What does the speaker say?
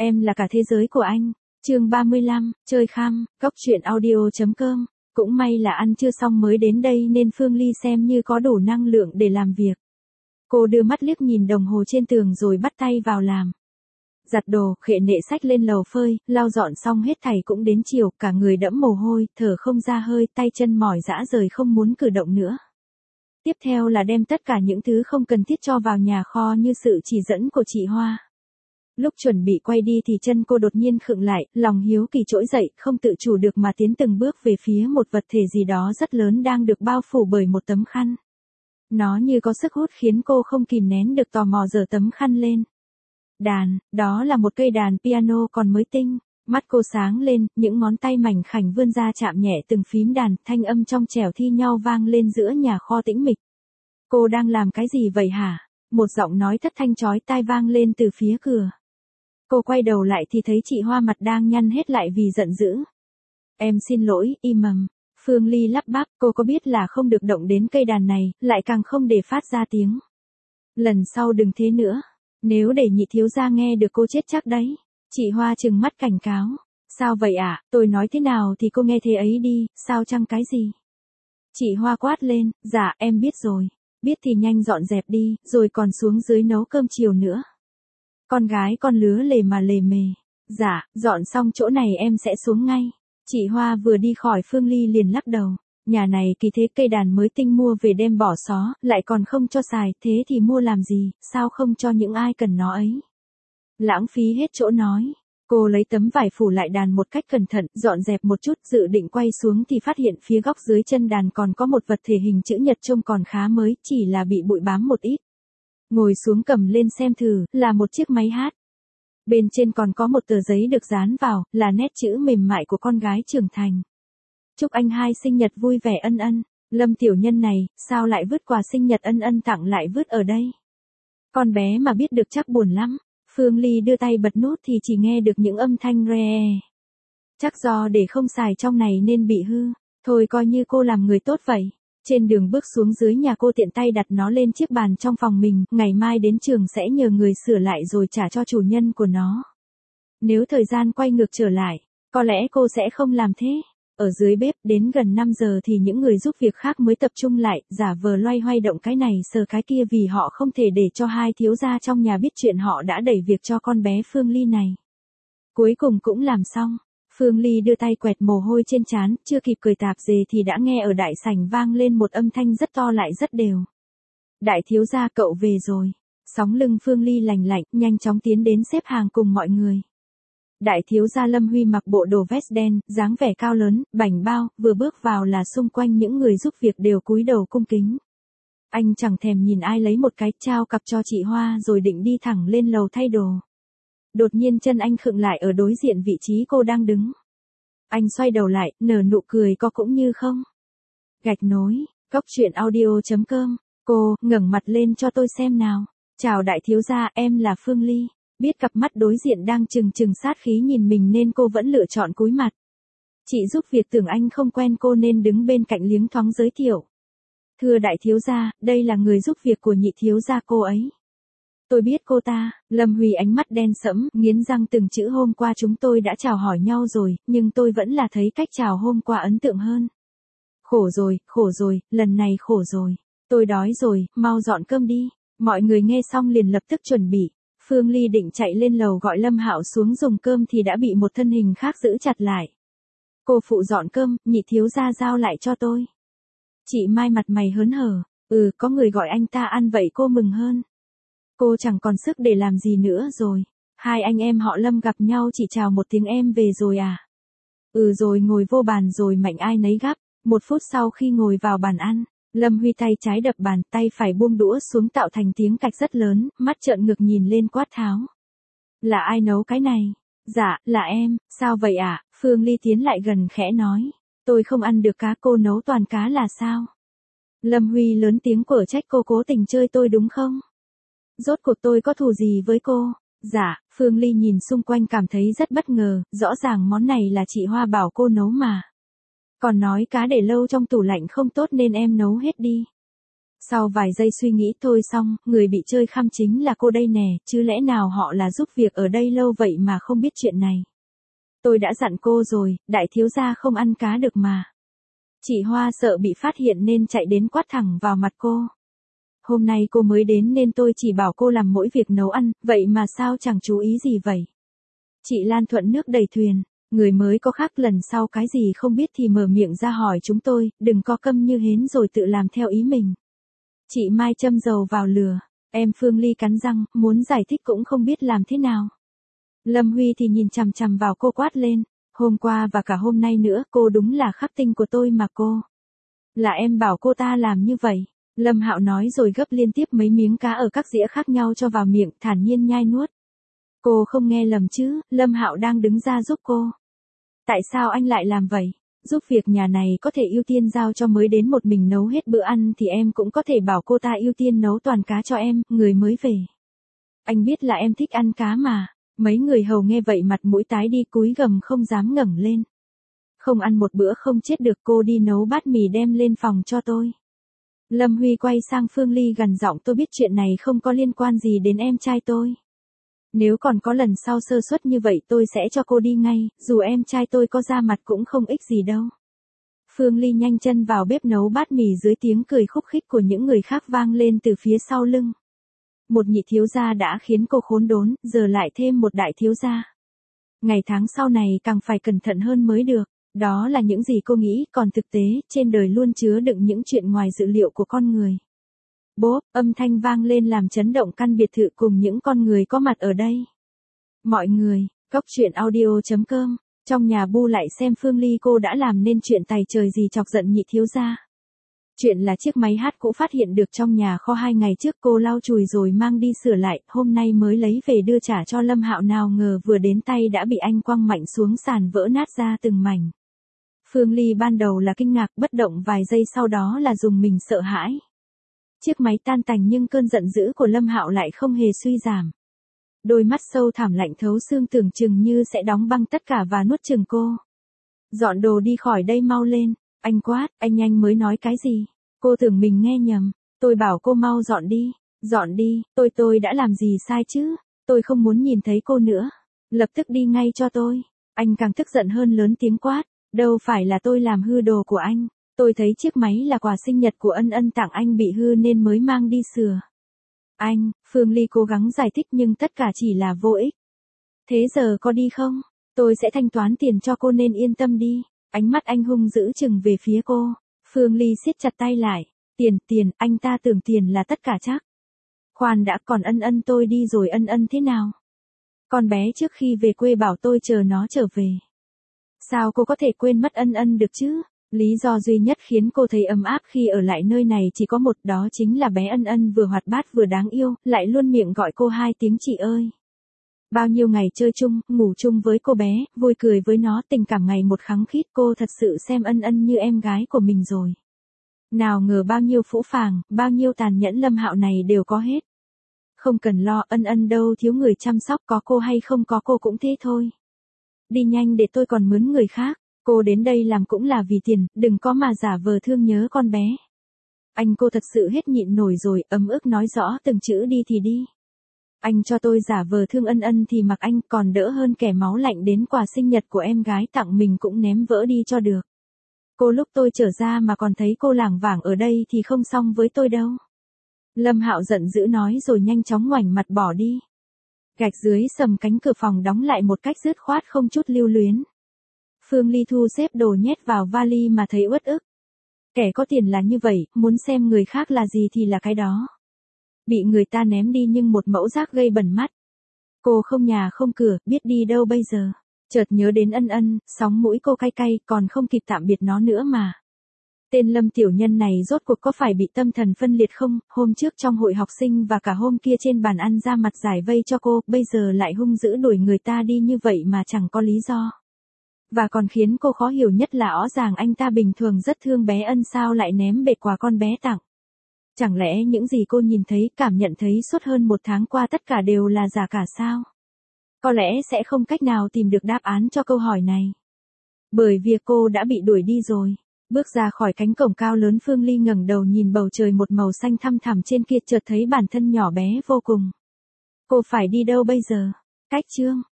Em là cả thế giới của anh. Chương 35, chơi khăm, góc truyện audio.com. Cũng may là ăn chưa xong mới đến đây nên Phương Ly xem như có đủ năng lượng để làm việc. Cô đưa mắt liếc nhìn đồng hồ trên tường rồi bắt tay vào làm. Giặt đồ, khệ nệ xách lên lầu phơi, lau dọn xong hết thảy cũng đến chiều, cả người đẫm mồ hôi, thở không ra hơi, tay chân mỏi rã rời không muốn cử động nữa. Tiếp theo là đem tất cả những thứ không cần thiết cho vào nhà kho như sự chỉ dẫn của chị Hoa. Lúc chuẩn bị quay đi thì chân cô đột nhiên khựng lại, lòng hiếu kỳ trỗi dậy, không tự chủ được mà tiến từng bước về phía một vật thể gì đó rất lớn đang được bao phủ bởi một tấm khăn. Nó như có sức hút khiến cô không kìm nén được tò mò giở tấm khăn lên. Đàn, đó là một cây đàn piano còn mới tinh. Mắt cô sáng lên, những ngón tay mảnh khảnh vươn ra chạm nhẹ từng phím đàn, thanh âm trong trẻo thi nhau vang lên giữa nhà kho tĩnh mịch. Cô đang làm cái gì vậy hả? Một giọng nói thất thanh chói tai vang lên từ phía cửa. Cô quay đầu lại thì thấy chị Hoa mặt đang nhăn hết lại vì giận dữ. Em xin lỗi, im mầm. Phương Ly lắp bắp, cô có biết là không được động đến cây đàn này, lại càng không để phát ra tiếng. Lần sau đừng thế nữa. Nếu để nhị thiếu gia nghe được cô chết chắc đấy. Chị Hoa trừng mắt cảnh cáo. Sao vậy ạ? Tôi nói thế nào thì cô nghe thế ấy đi, sao chăng cái gì? Chị Hoa quát lên, dạ em biết rồi. Biết thì nhanh dọn dẹp đi, rồi còn xuống dưới nấu cơm chiều nữa. Con gái con lứa lề mà lề mề. Dạ, dọn xong chỗ này em sẽ xuống ngay. Chị Hoa vừa đi khỏi Phương Ly liền lắc đầu. Nhà này kỳ thế cây đàn mới tinh mua về đem bỏ xó, lại còn không cho xài, thế thì mua làm gì, sao không cho những ai cần nó ấy. Lãng phí hết chỗ nói. Cô lấy tấm vải phủ lại đàn một cách cẩn thận, dọn dẹp một chút, dự định quay xuống thì phát hiện phía góc dưới chân đàn còn có một vật thể hình chữ nhật trông còn khá mới, chỉ là bị bụi bám một ít. Ngồi xuống cầm lên xem thử, là một chiếc máy hát. Bên trên còn có một tờ giấy được dán vào, là nét chữ mềm mại của con gái trưởng thành. Chúc anh hai sinh nhật vui vẻ ân ân. Lâm tiểu nhân này, sao lại vứt quà sinh nhật ân ân tặng lại vứt ở đây? Con bé mà biết được chắc buồn lắm. Phương Ly đưa tay bật nút thì chỉ nghe được những âm thanh re. Chắc do để không xài trong này nên bị hư. Thôi coi như cô làm người tốt vậy. Trên đường bước xuống dưới nhà cô tiện tay đặt nó lên chiếc bàn trong phòng mình, ngày mai đến trường sẽ nhờ người sửa lại rồi trả cho chủ nhân của nó. Nếu thời gian quay ngược trở lại, có lẽ cô sẽ không làm thế. Ở dưới bếp, đến gần 5 giờ thì những người giúp việc khác mới tập trung lại, giả vờ loay hoay động cái này sờ cái kia vì họ không thể để cho hai thiếu gia trong nhà biết chuyện họ đã đẩy việc cho con bé Phương Ly này. Cuối cùng cũng làm xong. Phương Ly đưa tay quẹt mồ hôi trên trán, chưa kịp cười tạp dề thì đã nghe ở đại sảnh vang lên một âm thanh rất to lại rất đều. Đại thiếu gia cậu về rồi. Sóng lưng Phương Ly lành lạnh, nhanh chóng tiến đến xếp hàng cùng mọi người. Đại thiếu gia Lâm Huy mặc bộ đồ vest đen, dáng vẻ cao lớn, bảnh bao, vừa bước vào là xung quanh những người giúp việc đều cúi đầu cung kính. Anh chẳng thèm nhìn ai lấy một cái, trao cặp cho chị Hoa rồi định đi thẳng lên lầu thay đồ. Đột nhiên chân anh khựng lại ở đối diện vị trí cô đang đứng. Anh xoay đầu lại, nở nụ cười có cũng như không. Gạch nối, góc truyện audio.com. Cô, ngẩng mặt lên cho tôi xem nào. Chào đại thiếu gia, em là Phương Ly. Biết cặp mắt đối diện đang trừng trừng sát khí nhìn mình nên cô vẫn lựa chọn cúi mặt. Chị giúp việc tưởng anh không quen cô nên đứng bên cạnh liếng thoáng giới thiệu. Thưa đại thiếu gia, đây là người giúp việc của nhị thiếu gia cô ấy. Tôi biết cô ta. Lâm Huy ánh mắt đen sẫm, nghiến răng từng chữ hôm qua chúng tôi đã chào hỏi nhau rồi, nhưng tôi vẫn là thấy cách chào hôm qua ấn tượng hơn. Khổ rồi, lần này khổ rồi. Tôi đói rồi, mau dọn cơm đi. Mọi người nghe xong liền lập tức chuẩn bị. Phương Ly định chạy lên lầu gọi Lâm Hạo xuống dùng cơm thì đã bị một thân hình khác giữ chặt lại. Cô phụ dọn cơm, nhị thiếu gia giao lại cho tôi. Chị Mai mặt mày hớn hở, có người gọi anh ta ăn vậy cô mừng hơn. Cô chẳng còn sức để làm gì nữa rồi. Hai anh em họ Lâm gặp nhau chỉ chào một tiếng em về rồi à. Rồi ngồi vô bàn rồi mạnh ai nấy gắp. 1 phút sau khi ngồi vào bàn ăn, Lâm Huy tay trái đập bàn, tay phải buông đũa xuống tạo thành tiếng cạch rất lớn, mắt trợn ngược nhìn lên quát tháo. Là ai nấu cái này? Dạ, là em, sao vậy ạ? Phương Ly tiến lại gần khẽ nói. Tôi không ăn được cá, cô nấu toàn cá là sao? Lâm Huy lớn tiếng quở trách cô cố tình chơi tôi đúng không? Rốt cuộc tôi có thù gì với cô? Dạ, Phương Ly nhìn xung quanh cảm thấy rất bất ngờ, rõ ràng món này là chị Hoa bảo cô nấu mà. Còn nói cá để lâu trong tủ lạnh không tốt nên em nấu hết đi. Sau vài giây suy nghĩ thôi xong, người bị chơi khăm chính là cô đây nè, chứ lẽ nào họ là giúp việc ở đây lâu vậy mà không biết chuyện này. Tôi đã dặn cô rồi, đại thiếu gia không ăn cá được mà. Chị Hoa sợ bị phát hiện nên chạy đến quát thẳng vào mặt cô. Hôm nay cô mới đến nên tôi chỉ bảo cô làm mỗi việc nấu ăn, vậy mà sao chẳng chú ý gì vậy? Chị Lan thuận nước đầy thuyền, người mới có khác lần sau cái gì không biết thì mở miệng ra hỏi chúng tôi, đừng có câm như hến rồi tự làm theo ý mình. Chị Mai châm dầu vào lửa, em Phương Ly cắn răng, muốn giải thích cũng không biết làm thế nào. Lâm Huy thì nhìn chằm chằm vào cô quát lên, hôm qua và cả hôm nay nữa cô đúng là khắc tinh của tôi mà cô. Là em bảo cô ta làm như vậy. Lâm Hạo nói rồi gấp liên tiếp mấy miếng cá ở các dĩa khác nhau cho vào miệng, thản nhiên nhai nuốt. Cô không nghe lầm chứ, Lâm Hạo đang đứng ra giúp cô. Tại sao anh lại làm vậy? Giúp việc nhà này có thể ưu tiên giao cho mới đến một mình nấu hết bữa ăn thì em cũng có thể bảo cô ta ưu tiên nấu toàn cá cho em, người mới về. Anh biết là em thích ăn cá mà. Mấy người hầu nghe vậy mặt mũi tái đi cúi gầm không dám ngẩng lên. Không ăn một bữa không chết được, cô đi nấu bát mì đem lên phòng cho tôi. Lâm Huy quay sang Phương Ly gằn giọng, tôi biết chuyện này không có liên quan gì đến em trai tôi. Nếu còn có lần sau sơ suất như vậy tôi sẽ cho cô đi ngay, dù em trai tôi có ra mặt cũng không ích gì đâu. Phương Ly nhanh chân vào bếp nấu bát mì dưới tiếng cười khúc khích của những người khác vang lên từ phía sau lưng. Một nhị thiếu gia đã khiến cô khốn đốn, giờ lại thêm một đại thiếu gia. Ngày tháng sau này càng phải cẩn thận hơn mới được. Đó là những gì cô nghĩ, còn thực tế, trên đời luôn chứa đựng những chuyện ngoài dự liệu của con người. Bốp, âm thanh vang lên làm chấn động căn biệt thự cùng những con người có mặt ở đây. Mọi người, Cốc Truyện Audio.com, trong nhà bu lại xem Phương Ly cô đã làm nên chuyện tày trời gì chọc giận nhị thiếu gia. Chuyện là chiếc máy hát cũ phát hiện được trong nhà kho 2 ngày trước, cô lau chùi rồi mang đi sửa lại, hôm nay mới lấy về đưa trả cho Lâm Hạo, nào ngờ vừa đến tay đã bị anh quăng mạnh xuống sàn vỡ nát ra từng mảnh. Phương Ly ban đầu là kinh ngạc bất động, vài giây sau đó là rùng mình sợ hãi. Chiếc máy tan tành nhưng cơn giận dữ của Lâm Hạo lại không hề suy giảm. Đôi mắt sâu thẳm lạnh thấu xương tưởng chừng như sẽ đóng băng tất cả và nuốt chửng cô. Dọn đồ đi khỏi đây mau lên, anh quát, anh nhanh mới nói cái gì? Cô tưởng mình nghe nhầm, tôi bảo cô mau dọn đi, tôi đã làm gì sai chứ? Tôi không muốn nhìn thấy cô nữa. Lập tức đi ngay cho tôi. Anh càng tức giận hơn, lớn tiếng quát. Đâu phải là tôi làm hư đồ của anh, tôi thấy chiếc máy là quà sinh nhật của Ân Ân tặng anh bị hư nên mới mang đi sửa. Anh, Phương Ly cố gắng giải thích nhưng tất cả chỉ là vô ích. Thế giờ có đi không? Tôi sẽ thanh toán tiền cho cô nên yên tâm đi. Ánh mắt anh hung dữ chừng về phía cô. Phương Ly siết chặt tay lại. Tiền, anh ta tưởng tiền là tất cả chắc. Khoan đã, còn Ân Ân tôi đi rồi, Ân Ân thế nào? Con bé trước khi về quê bảo tôi chờ nó trở về. Sao cô có thể quên mất Ân Ân được chứ? Lý do duy nhất khiến cô thấy ấm áp khi ở lại nơi này chỉ có một, đó chính là bé Ân Ân vừa hoạt bát vừa đáng yêu, lại luôn miệng gọi cô 2 tiếng chị ơi. Bao nhiêu ngày chơi chung, ngủ chung với cô bé, vui cười với nó, tình cảm ngày một khăng khít, cô thật sự xem Ân Ân như em gái của mình rồi. Nào ngờ bao nhiêu phũ phàng, bao nhiêu tàn nhẫn Lâm Hạo này đều có hết. Không cần lo, Ân Ân đâu thiếu người chăm sóc, có cô hay không có cô cũng thế thôi. Đi nhanh để tôi còn mướn người khác, cô đến đây làm cũng là vì tiền, đừng có mà giả vờ thương nhớ con bé. Anh, cô thật sự hết nhịn nổi rồi, ấm ức nói rõ từng chữ đi thì đi. Anh cho tôi giả vờ thương Ân Ân thì mặc anh, còn đỡ hơn kẻ máu lạnh đến quà sinh nhật của em gái tặng mình cũng ném vỡ đi cho được. Cô lúc tôi trở ra mà còn thấy cô lảng vảng ở đây thì không xong với tôi đâu. Lâm Hạo giận dữ nói rồi nhanh chóng ngoảnh mặt bỏ đi. Gạch dưới sầm cánh cửa phòng đóng lại một cách dứt khoát không chút lưu luyến. Phương Ly thu xếp đồ nhét vào vali mà thấy uất ức. Kẻ có tiền là như vậy, muốn xem người khác là gì thì là cái đó. Bị người ta ném đi nhưng một mẫu rác gây bẩn mắt. Cô không nhà không cửa, biết đi đâu bây giờ. Chợt nhớ đến Ân Ân, sóng mũi cô cay cay, còn không kịp tạm biệt nó nữa mà. Tên Lâm tiểu nhân này rốt cuộc có phải bị tâm thần phân liệt không? Hôm trước trong hội học sinh và cả hôm kia trên bàn ăn ra mặt giải vây cho cô, bây giờ lại hung dữ đuổi người ta đi như vậy mà chẳng có lý do. Và còn khiến cô khó hiểu nhất là rõ ràng anh ta bình thường rất thương bé Ân, sao lại ném bể quà con bé tặng. Chẳng lẽ những gì cô nhìn thấy, cảm nhận thấy suốt hơn 1 tháng qua tất cả đều là giả cả sao? Có lẽ sẽ không cách nào tìm được đáp án cho câu hỏi này. Bởi việc cô đã bị đuổi đi rồi. Bước ra khỏi cánh cổng cao lớn, Phương Ly ngẩng đầu nhìn bầu trời một màu xanh thăm thẳm trên kia, chợt thấy bản thân nhỏ bé vô cùng. Cô phải đi đâu bây giờ? Cách Trương